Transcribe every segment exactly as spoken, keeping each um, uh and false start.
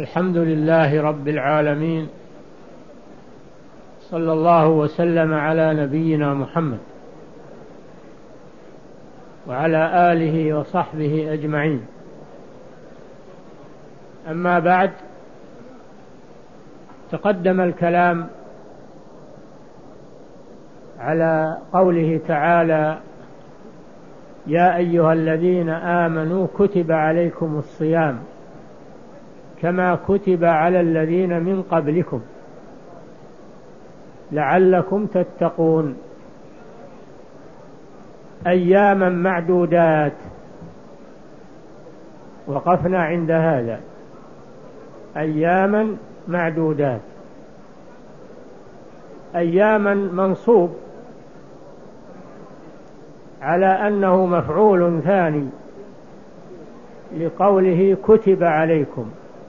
الحمد لله رب العالمين، صلى الله وسلم على نبينا محمد وعلى آله وصحبه أجمعين. أما بعد، تقدم الكلام على قوله تعالى: يا أيها الذين آمنوا كتب عليكم الصيام كما كتب على الذين من قبلكم لعلكم تتقون، أياما معدودات. وقفنا عند هذا، أياما معدودات. أياما منصوب على أنه مفعول ثاني لقوله كتب عليكم،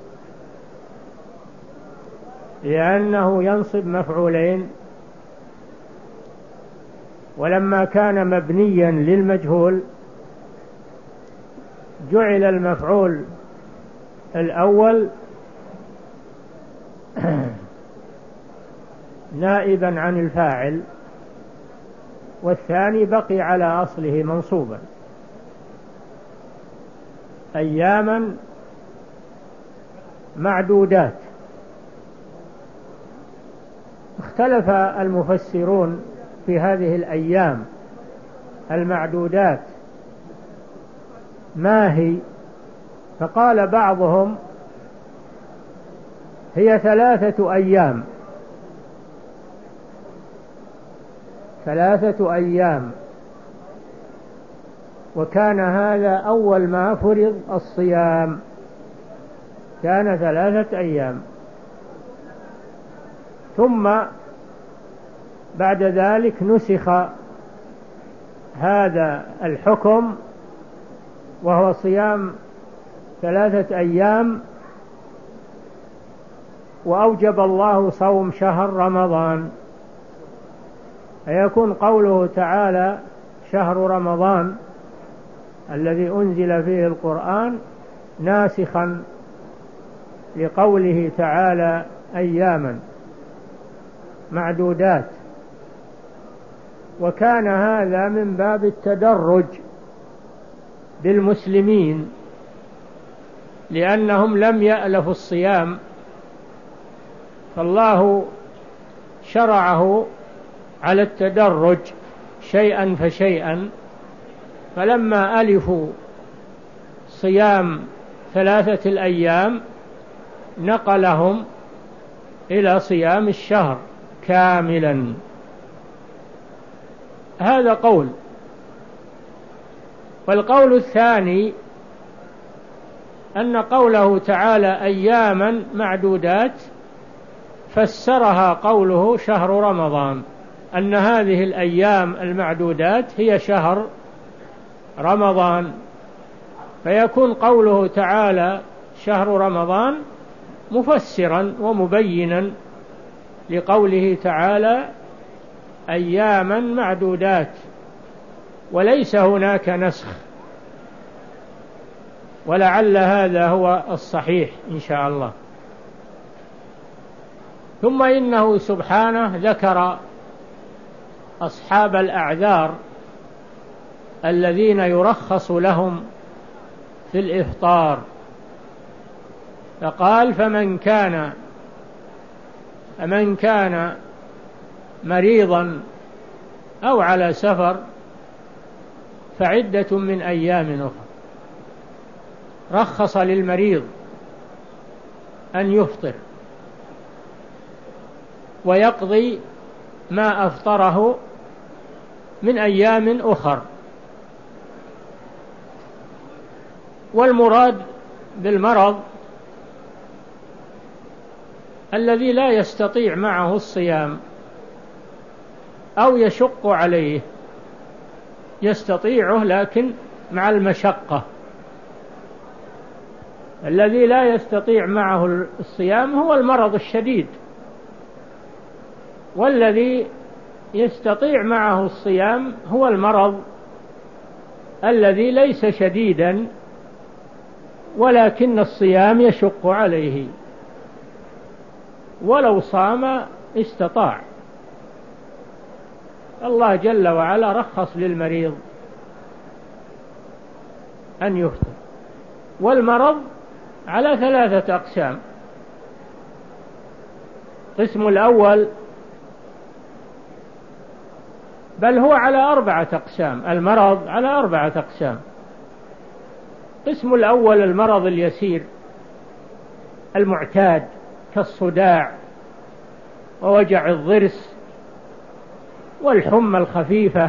لأنه ينصب مفعولين، ولما كان مبنيا للمجهول جعل المفعول الأول نائبا عن الفاعل، والثاني بقي على أصله منصوبا. أياما معدودات. اختلف المفسرون في هذه الأيام المعدودات ما هي، فقال بعضهم هي ثلاثة أيام ثلاثة أيام وكان هذا أول ما فرض الصيام، كان ثلاثة أيام، ثم بعد ذلك نسخ هذا الحكم وهو صيام ثلاثة أيام، وأوجب الله صوم شهر رمضان، فيكون قوله تعالى شهر رمضان الذي أنزل فيه القرآن ناسخا لقوله تعالى أياما معدودات. وكان هذا من باب التدرج بالمسلمين، لأنهم لم يألفوا الصيام، فالله شرعه على التدرج شيئا فشيئا، فلما ألفوا صيام ثلاثة الأيام نقلهم إلى صيام الشهر كاملا. هذا قول. والقول الثاني أن قوله تعالى أياما معدودات فسرها قوله شهر رمضان، أن هذه الأيام المعدودات هي شهر رمضان، فيكون قوله تعالى شهر رمضان مفسرا ومبينا لقوله تعالى أياما معدودات، وليس هناك نسخ، ولعل هذا هو الصحيح إن شاء الله. ثم إنه سبحانه ذكر أصحاب الأعذار الذين يرخص لهم في الإفطار، فقال فمن كان فمن كان مريضا أو على سفر فعدة من أيام أخرى. رخص للمريض أن يفطر ويقضي ما أفطره من أيام أخر. والمراد بالمرض الذي لا يستطيع معه الصيام أو يشق عليه، يستطيعه لكن مع المشقة. الذي لا يستطيع معه الصيام هو المرض الشديد، والذي يستطيع معه الصيام هو المرض الذي ليس شديدا ولكن الصيام يشق عليه. ولو صام استطاع. الله جل وعلا رخص للمريض أن يفطر. والمرض على ثلاثة أقسام: القسم الأول، بل هو على أربعة أقسام، المرض على أربعة أقسام. القسم الأول المرض اليسير المعتاد كالصداع ووجع الضرس والحمى الخفيفة،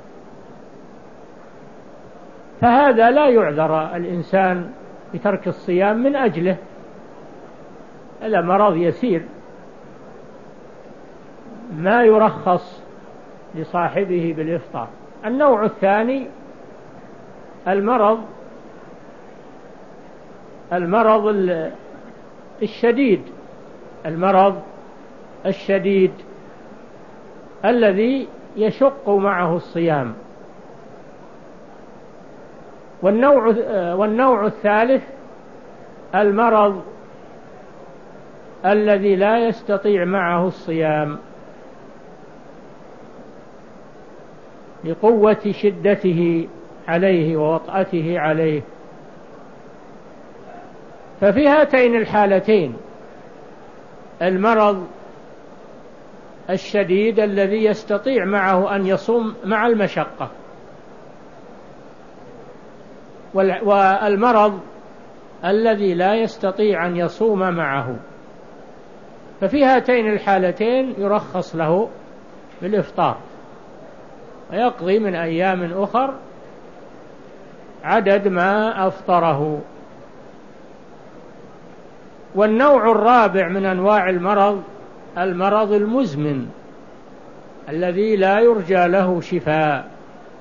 فهذا لا يعذر الإنسان بترك الصيام من أجله، هذا مرض يسير ما يرخص لصاحبه بالإفطار. النوع الثاني المرض المرض الشديد المرض الشديد الذي يشق معه الصيام. والنوع والنوع الثالث المرض الذي لا يستطيع معه الصيام لقوة شدته عليه ووطأته عليه. ففي هاتين الحالتين المرض الشديد الذي يستطيع معه أن يصوم مع المشقة، والمرض الذي لا يستطيع أن يصوم معه، ففي هاتين الحالتين يرخص له بالإفطار ويقضي من أيام أخر عدد ما أفطره. والنوع الرابع من أنواع المرض المرض المزمن الذي لا يرجى له شفاء،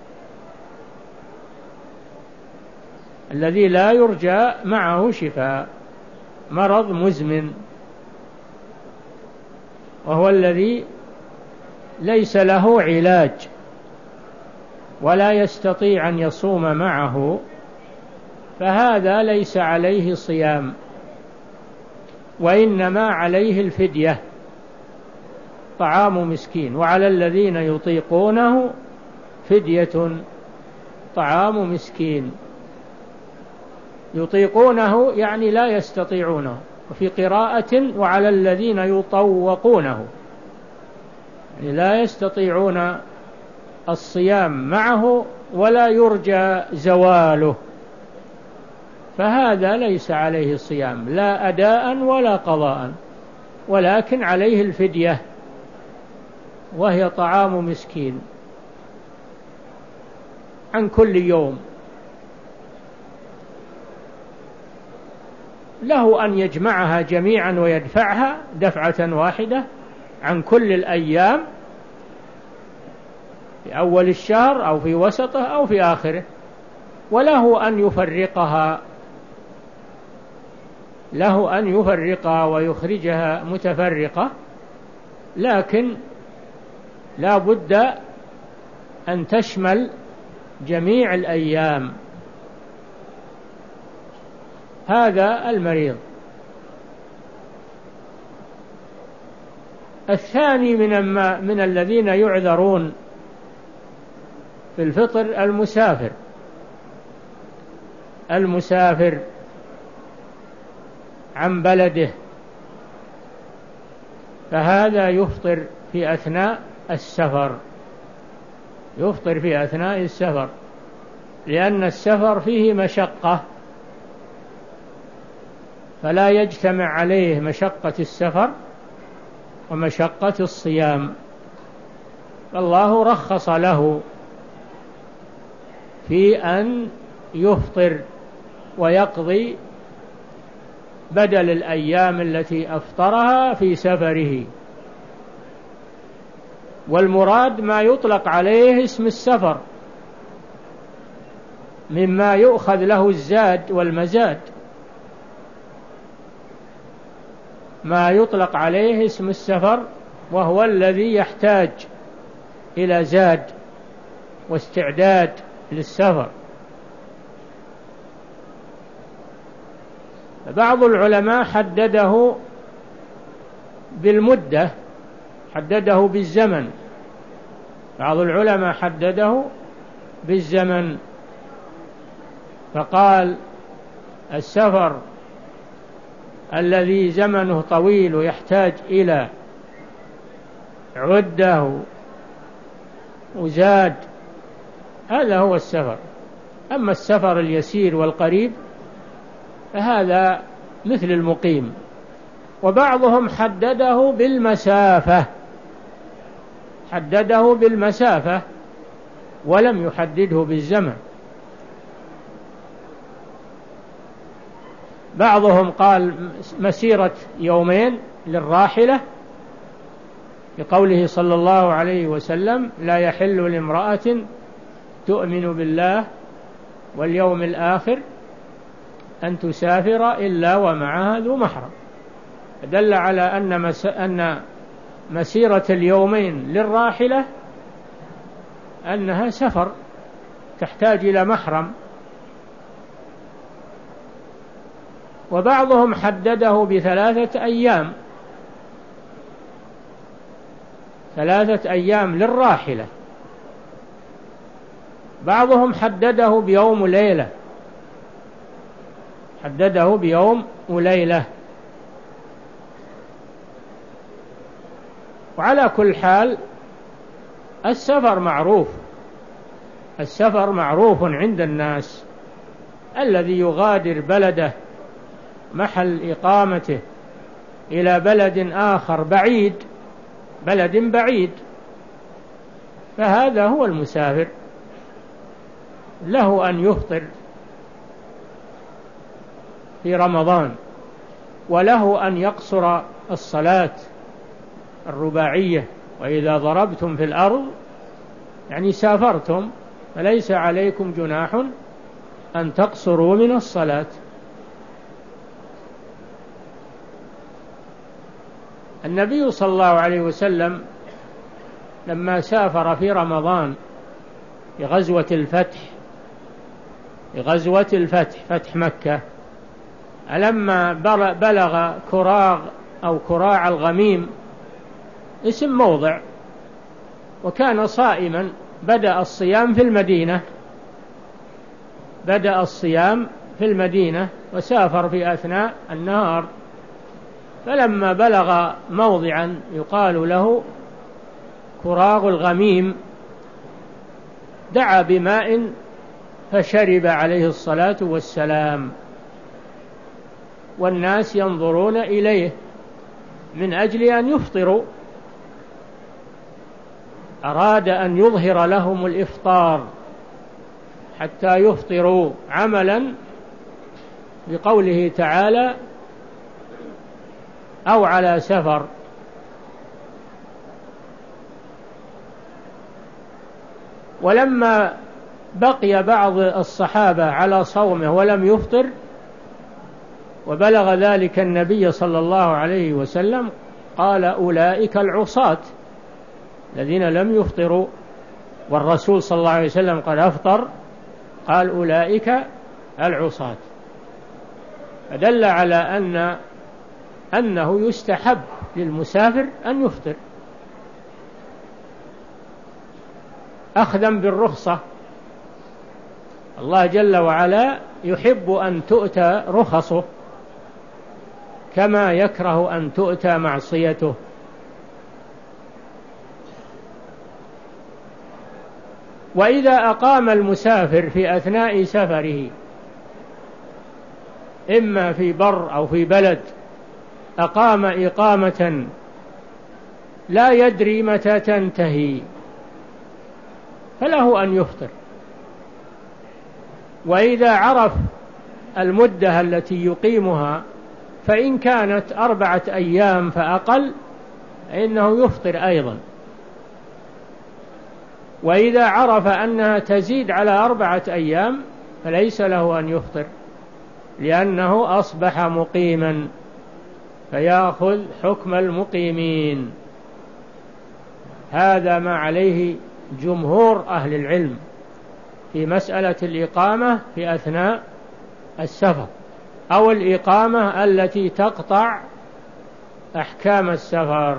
الذي لا يرجى معه شفاء، مرض مزمن، وهو الذي ليس له علاج ولا يستطيع أن يصوم معه، فهذا ليس عليه صيام وإنما عليه الفدية، طعام مسكين. وعلى الذين يطيقونه فدية طعام مسكين. يطيقونه يعني لا يستطيعونه، وفي قراءة وعلى الذين يطوقونه يعني لا يستطيعون الصيام معه ولا يرجى زواله، فهذا ليس عليه صيام لا أداء ولا قضاء، ولكن عليه الفدية وهي طعام مسكين عن كل يوم. له أن يجمعها جميعا ويدفعها دفعة واحدة عن كل الأيام في أول الشهر أو في وسطه أو في آخره، وله أن يفرقها له أن يفرقها ويخرجها متفرقة، لكن لا بد أن تشمل جميع الأيام. هذا المريض. الثاني من من الذين يعذرون في الفطر المسافر المسافر عن بلده، فهذا يفطر في أثناء السفر يفطر في أثناء السفر لأن السفر فيه مشقة، فلا يجتمع عليه مشقة السفر ومشقة الصيام، فالله رخص له في أن يفطر ويقضي بدل الأيام التي أفطرها في سفره. والمراد ما يطلق عليه اسم السفر مما يؤخذ له الزاد والمزاد، ما يطلق عليه اسم السفر وهو الذي يحتاج إلى زاد واستعداد للسفر. بعض العلماء حدده بالمدة، حدده بالزمن، بعض العلماء حدده بالزمن فقال السفر الذي زمنه طويل ويحتاج إلى عدة وزاد، هذا هو السفر. أما السفر اليسير والقريب فهذا مثل المقيم. وبعضهم حدده بالمسافة، حدده بالمسافة ولم يحدده بالزمن. بعضهم قال مسيرة يومين للراحلة لقوله صلى الله عليه وسلم لا يحل لامرأة تؤمن بالله واليوم الآخر أن تسافر إلا ومعها ذو محرم، دل على أن, مس... أن مسيرة اليومين للراحلة أنها سفر تحتاج إلى محرم. وبعضهم حدده بثلاثة أيام، ثلاثة أيام للراحلة. بعضهم حدده بيوم وليلة، حدده بيوم وليلة. وعلى كل حال السفر معروف، السفر معروف عند الناس، الذي يغادر بلده محل إقامته إلى بلد آخر بعيد، بلد بعيد، فهذا هو المسافر، له أن يفطر في رمضان، وله أن يقصر الصلاة الرباعية. وإذا ضربتم في الأرض يعني سافرتم فليس عليكم جناح أن تقصروا من الصلاة. النبي صلى الله عليه وسلم لما سافر في رمضان في غزوة الفتح، في غزوة الفتح فتح مكة، لما بلغ كراغ أو كراع الغميم اسم موضع، وكان صائما، بدأ الصيام في المدينة، بدأ الصيام في المدينة وسافر في أثناء النهار، فلما بلغ موضعا يقال له كراغ الغميم دعا بماء فشرب عليه الصلاة والسلام، والناس ينظرون إليه من أجل أن يفطروا، أراد أن يظهر لهم الإفطار حتى يفطروا، عملا بقوله تعالى أو على سفر. ولما بقي بعض الصحابة على صومه ولم يفطر وبلغ ذلك النبي صلى الله عليه وسلم قال أولئك العصاة الذين لم يفطروا، والرسول صلى الله عليه وسلم قد أفطر، قال أولئك العصاة، فدل على أن أنه يستحب للمسافر أن يفطر أخذا بالرخصة. الله جل وعلا يحب أن تؤتى رخصه كما يكره أن تؤتى معصيته. وإذا أقام المسافر في أثناء سفره إما في بر أو في بلد، أقام إقامة لا يدري متى تنتهي، فله أن يفطر. وإذا عرف المدة التي يقيمها فإن كانت أربعة أيام فأقل فإنه يفطر أيضا، وإذا عرف أنها تزيد على أربعة أيام فليس له أن يفطر، لأنه أصبح مقيما فيأخذ حكم المقيمين. هذا ما عليه جمهور أهل العلم في مسألة الإقامة في أثناء السفر، أو الإقامة التي تقطع أحكام السفر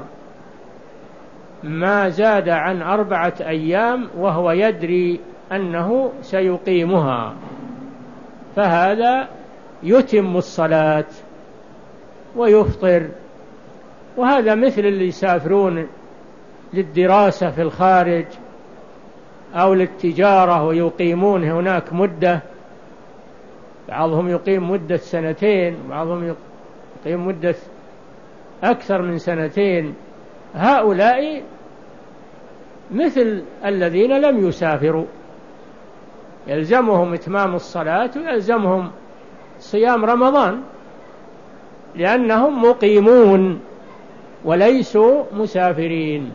ما زاد عن أربعة أيام وهو يدري أنه سيقيمها، فهذا يتم الصلاة ويفطر. وهذا مثل اللي يسافرون للدراسة في الخارج أو للتجارة ويقيمون هناك مدة، بعضهم يقيم مدة سنتين، بعضهم يقيم مدة أكثر من سنتين. هؤلاء مثل الذين لم يسافروا، يلزمهم إتمام الصلاة ويلزمهم صيام رمضان، لأنهم مقيمون وليسوا مسافرين.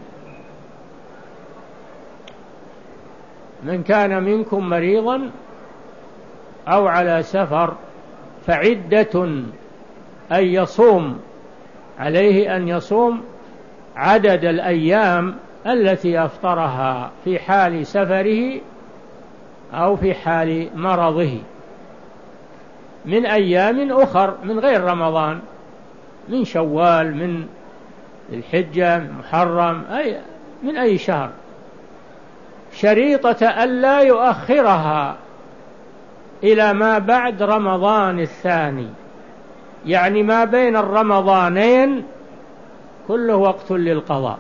من كان منكم مريضا أو على سفر فعدة، أن يصوم، عليه أن يصوم عدد الأيام التي أفطرها في حال سفره أو في حال مرضه من أيام أخر من غير رمضان، من شوال، من الحجة، من محرم، أي من أي شهر، شريطة ألا يؤخرها إلى ما بعد رمضان الثاني، يعني ما بين الرمضانين كله وقت للقضاء،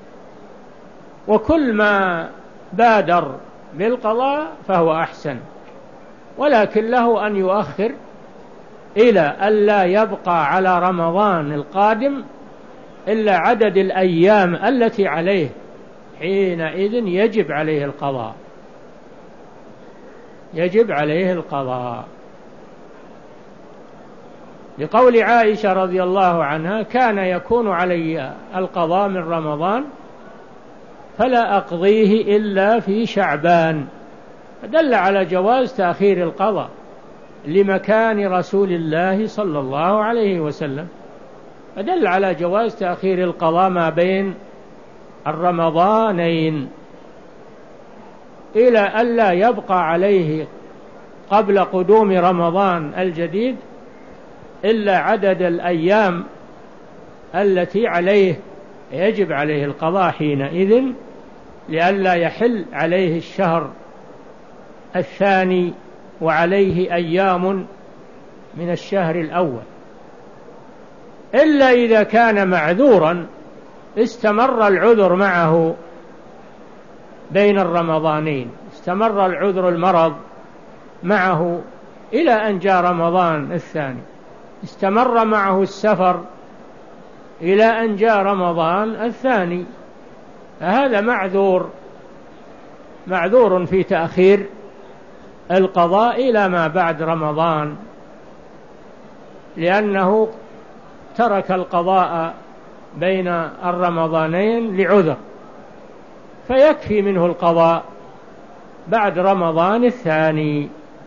وكل ما بادر بالقضاء فهو أحسن، ولكن له أن يؤخر إلى ألا يبقى على رمضان القادم إلا عدد الأيام التي عليه، حينئذ يجب عليه القضاء، يجب عليه القضاء. لقول عائشة رضي الله عنها: كان يكون علي القضاء من رمضان فلا أقضيه إلا في شعبان، فدل على جواز تأخير القضاء لمكان رسول الله صلى الله عليه وسلم، فدل على جواز تأخير القضاء ما بين الرمضانين إلى ألا يبقى عليه قبل قدوم رمضان الجديد إلا عدد الأيام التي عليه يجب عليه القضاء حينئذ، لئلا يحل عليه الشهر الثاني وعليه أيام من الشهر الأول، إلا إذا كان معذورا استمر العذر معه بين الرمضانين، استمر العذر المرض معه إلى أن جاء رمضان الثاني، استمر معه السفر إلى أن جاء رمضان الثاني، فهذا معذور، معذور في تأخير القضاء إلى ما بعد رمضان، لأنه ترك القضاء بين الرمضانين لعذر، فيكفي منه القضاء بعد رمضان الثاني،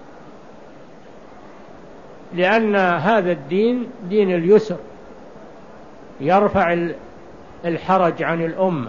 لأن هذا الدين دين اليسر يرفع الحرج عن الأمة.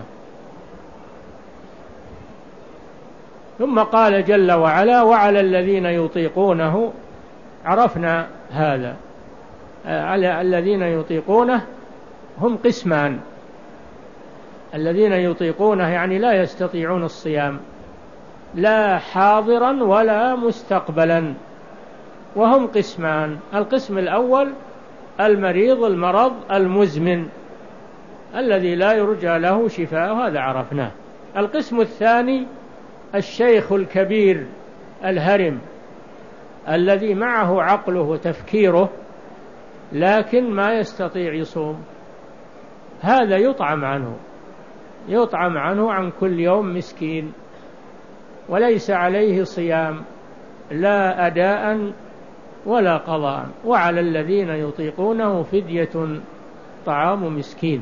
ثم قال جل وعلا: وعلى الذين يطيقونه، عرفنا هذا، على الذين يطيقونه هم قسمان، الذين يطيقونه يعني لا يستطيعون الصيام لا حاضرا ولا مستقبلا، وهم قسمان: القسم الأول المريض المرض المزمن الذي لا يرجى له شفاء، هذا عرفناه. القسم الثاني الشيخ الكبير الهرم الذي معه عقله وتفكيره لكن ما يستطيع يصوم، هذا يطعم عنه، يطعم عنه عن كل يوم مسكين، وليس عليه صيام لا أداء ولا قضاء. وعلى الذين يطيقونه فدية طعام مسكين.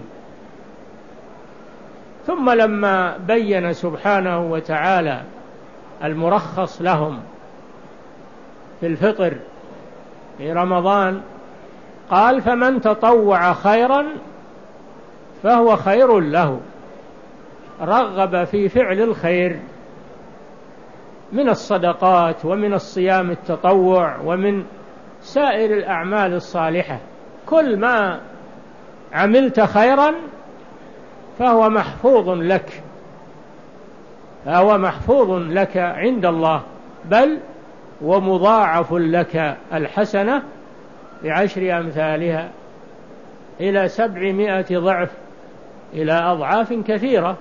ثم لما بين سبحانه وتعالى المرخص لهم في الفطر في رمضان قال: فمن تطوع خيرا فهو خير له، رغب في فعل الخير من الصدقات ومن الصيام التطوع ومن سائر الأعمال الصالحة، كل ما عملت خيرا فهو محفوظ لك، فهو محفوظ لك عند الله، بل ومضاعف لك الحسنة بعشر أمثالها إلى سبعمائة ضعف، إلى أضعاف كثيرة.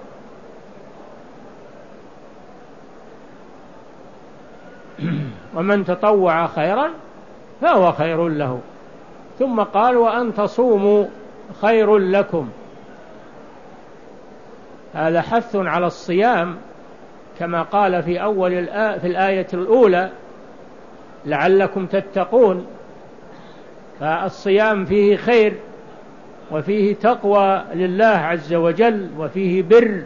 ومن تطوع خيرا فهو خير له. ثم قال وأن تصوموا خير لكم. هذا حث على الصيام كما قال في أول الآية في الآية الأولى لعلكم تتقون. فالصيام فيه خير وفيه تقوى لله عز وجل، وفيه بر،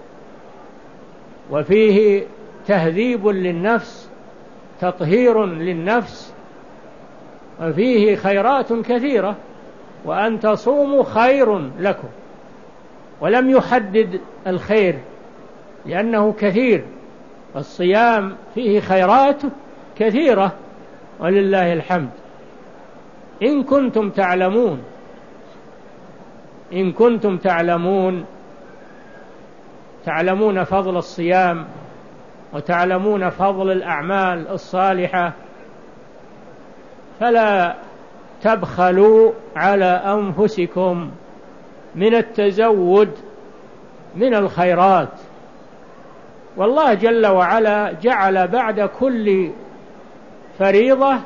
وفيه تهذيب للنفس، تطهير للنفس، وفيه خيرات كثيرة. وأن تصوموا خير لكم، ولم يحدد الخير لأنه كثير. الصيام فيه خيرات كثيرة ولله الحمد. إن كنتم تعلمون إن كنتم تعلمون تعلمون فضل الصيام وتعلمون فضل الأعمال الصالحة، فلا تبخلوا على أنفسكم من التزود من الخيرات. والله جل وعلا جعل بعد كل فريضة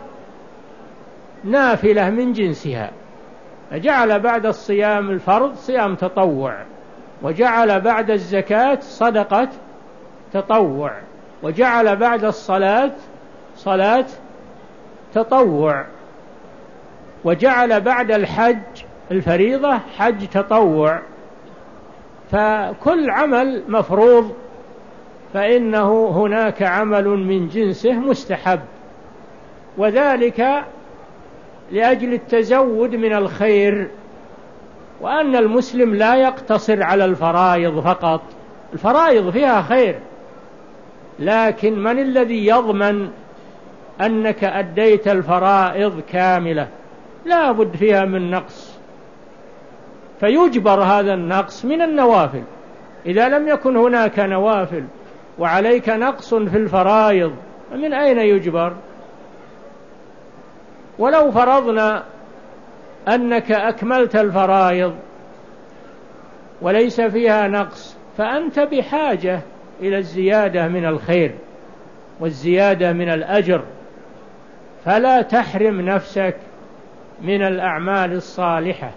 نافلة من جنسها، فجعل بعد الصيام الفرض صيام تطوع، وجعل بعد الزكاة صدقة تطوع، وجعل بعد الصلاة صلاة تطوع، وجعل بعد الحج الفريضة حج تطوع. فكل عمل مفروض فإنه هناك عمل من جنسه مستحب، وذلك لأجل التزود من الخير. وأن المسلم لا يقتصر على الفرائض فقط، الفرائض فيها خير، لكن من الذي يضمن أنك أديت الفرائض كاملة؟ لا بد فيها من نقص، فيجبر هذا النقص من النوافل. إذا لم يكن هناك نوافل وعليك نقص في الفرائض من أين يجبر؟ ولو فرضنا أنك أكملت الفرائض وليس فيها نقص، فأنت بحاجة إلى الزيادة من الخير والزيادة من الأجر، فلا تحرم نفسك من الأعمال الصالحة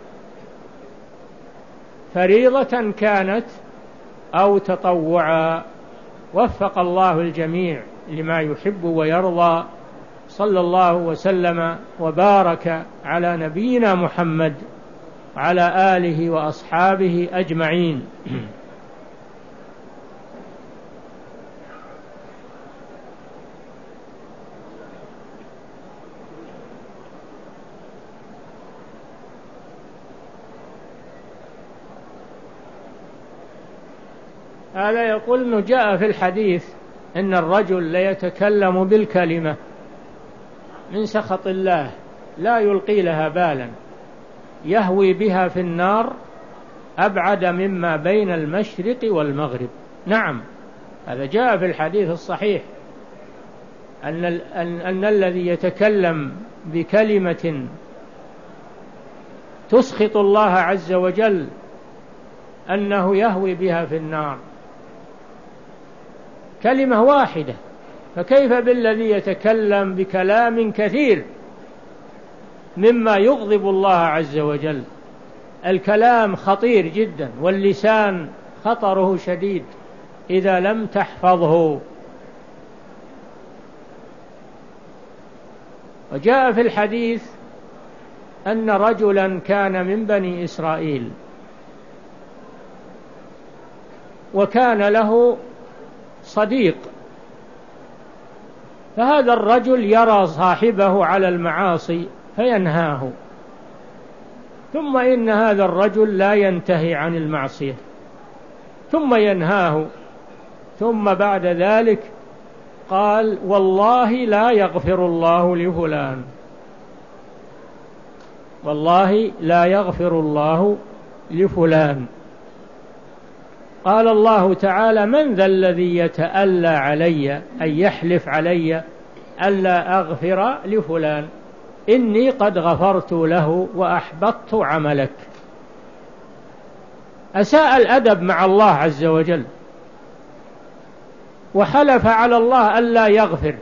فريضة كانت أو تطوعا. وفق الله الجميع لما يحب ويرضى. صلى الله وسلم وبارك على نبينا محمد وعلى آله وأصحابه أجمعين. هذا يقول أنه جاء في الحديث إن الرجل ليتكلم بالكلمة من سخط الله لا يلقي لها بالا يهوي بها في النار أبعد مما بين المشرق والمغرب. نعم، هذا جاء في الحديث الصحيح أن, أن, أن الذي يتكلم بكلمة تسخط الله عز وجل أنه يهوي بها في النار، كلمة واحدة، فكيف بالذي يتكلم بكلام كثير مما يغضب الله عز وجل؟ الكلام خطير جدا، واللسان خطره شديد إذا لم تحفظه. وجاء في الحديث أن رجلا كان من بني إسرائيل وكان له صديق، فهذا الرجل يرى صاحبه على المعاصي فينهاه، ثم إن هذا الرجل لا ينتهي عن المعصية، ثم ينهاه، ثم بعد ذلك قال والله لا يغفر الله لفلان، والله لا يغفر الله لفلان. قال الله تعالى: من ذا الذي يتألى علي، أي يحلف علي ألا أغفر لفلان، إني قد غفرت له وأحبطت عملك. أساء الأدب مع الله عز وجل، وحلف على الله ألا يغفر.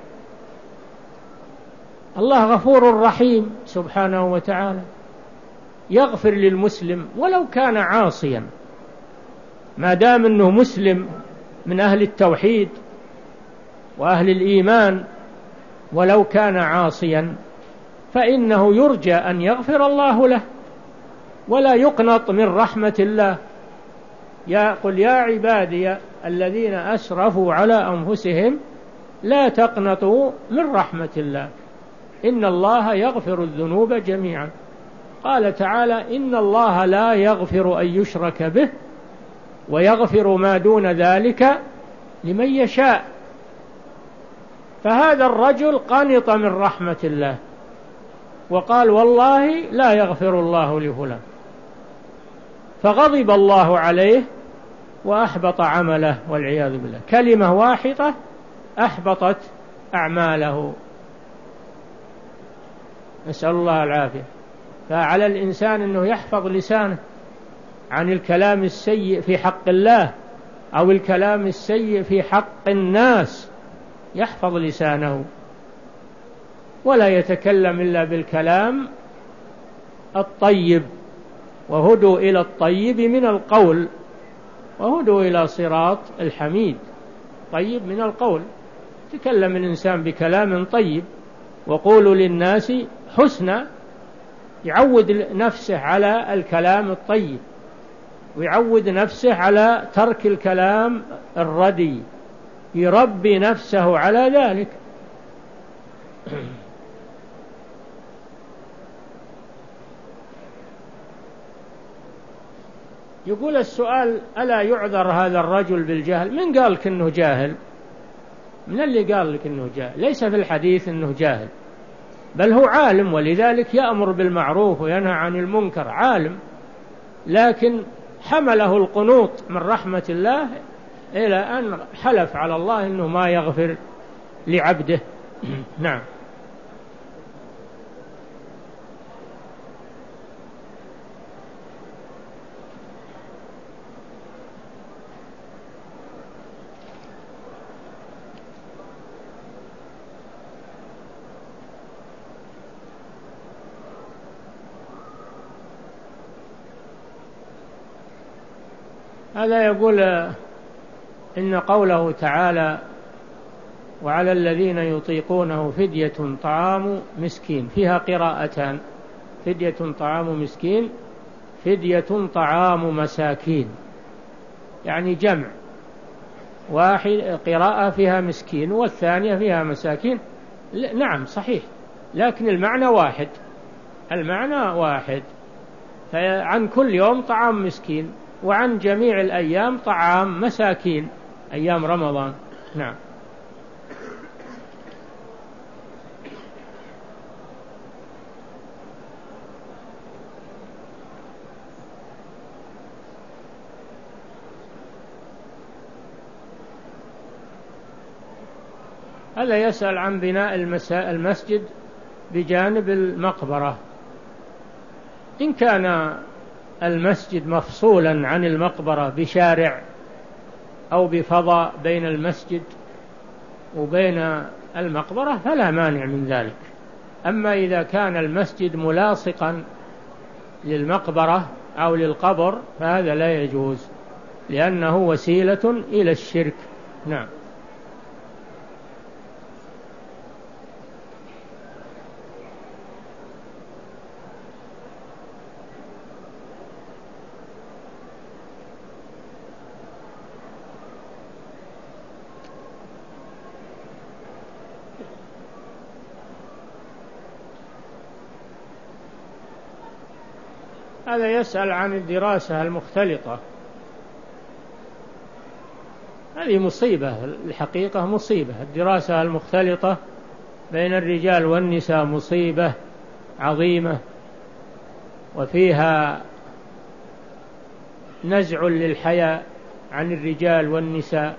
الله غفور رحيم سبحانه وتعالى، يغفر للمسلم ولو كان عاصيا، ما دام أنه مسلم من أهل التوحيد وأهل الإيمان، ولو كان عاصيا فإنه يرجى أن يغفر الله له، ولا يقنط من رحمة الله. يا قل يا عبادي الذين أسرفوا على أنفسهم لا تقنطوا من رحمة الله إن الله يغفر الذنوب جميعا. قال تعالى: إن الله لا يغفر أن يشرك به ويغفر ما دون ذلك لمن يشاء. فهذا الرجل قنط من رحمة الله وقال: والله لا يغفر الله لفلان، فغضب الله عليه وأحبط عمله والعياذ بالله. كلمة واحدة أحبطت أعماله، نسأل الله العافية. فعلى الإنسان أنه يحفظ لسانه عن الكلام السيء في حق الله أو الكلام السيء في حق الناس، يحفظ لسانه ولا يتكلم إلا بالكلام الطيب. وهدوا إلى الطيب من القول وهدوا إلى صراط الحميد. طيب من القول، تكلم الإنسان بكلام طيب، وقولوا للناس حسنا، يعود نفسه على الكلام الطيب، ويعود نفسه على ترك الكلام الردي، يربي نفسه على ذلك. يقول السؤال: ألا يعذر هذا الرجل بالجهل؟ من قال لك إنه جاهل؟ من اللي قال لك إنه جاهل؟ ليس في الحديث إنه جاهل، بل هو عالم، ولذلك يأمر بالمعروف وينهى عن المنكر، عالم، لكن حمله القنوط من رحمة الله إلى أن حلف على الله إنه ما يغفر لعبده. نعم. هذا يقول إن قوله تعالى: وعلى الذين يطيقونه فدية طعام مسكين، فيها قراءتان: فدية طعام مسكين، فدية طعام مساكين، يعني جمع، واحد قراءة فيها مسكين والثانية فيها مساكين. نعم صحيح، لكن المعنى واحد، المعنى واحد. فعن كل يوم طعام مسكين، وعن جميع الأيام طعام مساكين، أيام رمضان. نعم. هذا يسأل عن بناء المسجد بجانب المقبرة. إن كان المسجد مفصولا عن المقبرة بشارع أو بفضاء بين المسجد وبين المقبرة فلا مانع من ذلك. أما إذا كان المسجد ملاصقا للمقبرة أو للقبر فهذا لا يجوز، لأنه وسيلة إلى الشرك. نعم. هذا يسأل عن الدراسة المختلطة. هذه مصيبة، الحقيقة مصيبة. الدراسة المختلطة بين الرجال والنساء مصيبة عظيمة، وفيها نزع للحياء عن الرجال والنساء،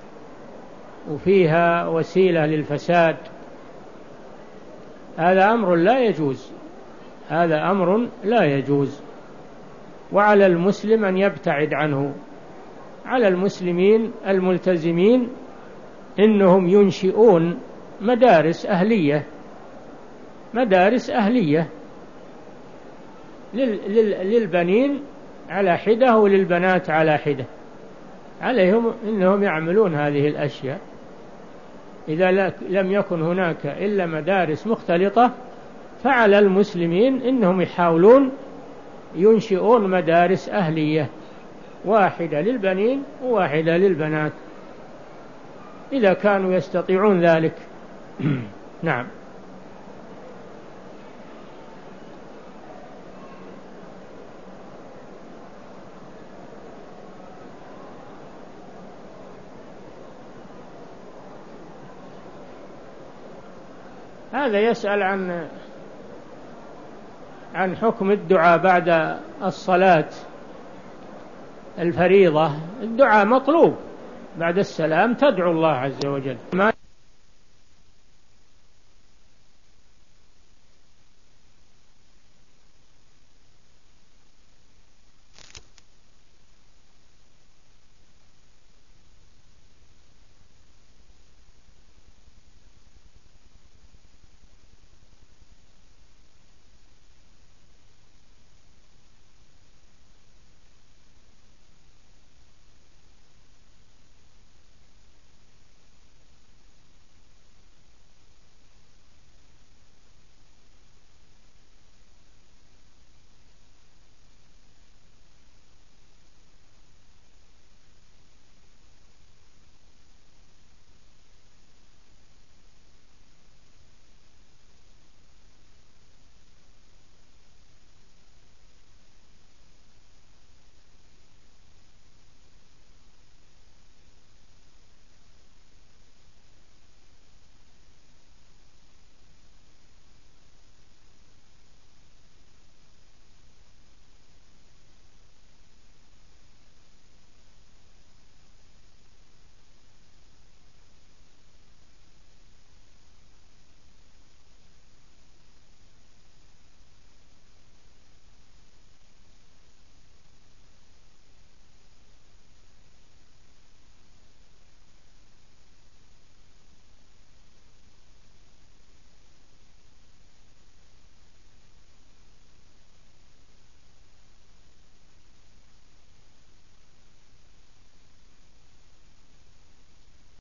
وفيها وسيلة للفساد. هذا أمر لا يجوز، هذا أمر لا يجوز، وعلى المسلم أن يبتعد عنه. على المسلمين الملتزمين إنهم ينشئون مدارس أهلية، مدارس أهلية للبنين على حدة وللبنات على حدة، عليهم إنهم يعملون هذه الأشياء. إذا لم يكن هناك إلا مدارس مختلطة فعلى المسلمين إنهم يحاولون ينشئون مدارس أهلية، واحدة للبنين وواحدة للبنات إذا كانوا يستطيعون ذلك. نعم. هذا يسأل عن عن حكم الدعاء بعد الصلاة الفريضة. الدعاء مطلوب بعد السلام، تدعو الله عز وجل.